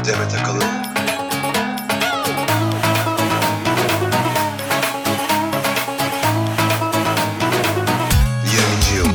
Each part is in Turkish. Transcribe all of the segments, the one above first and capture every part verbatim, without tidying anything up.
Demet Akalın. yirminci yıl.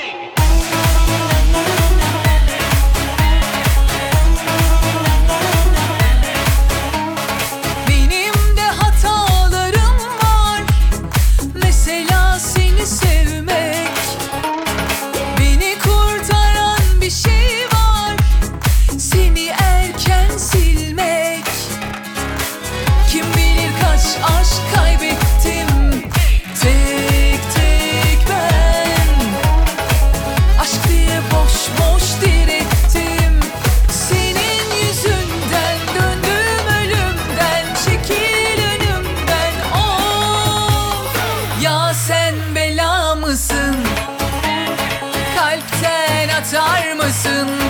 Benim de hatalarım var. Mesela seni sevmek. Beni kurtaran bir şey var. Seni erken silmek. Kim bilir kaç aşk kaybettim. Tek tek ben. Aşk diye boş boş direttim. Senin yüzünden döndüm ölümden. Çekil önümden of. Ya sen bela mısın? Kalpten atar mısın?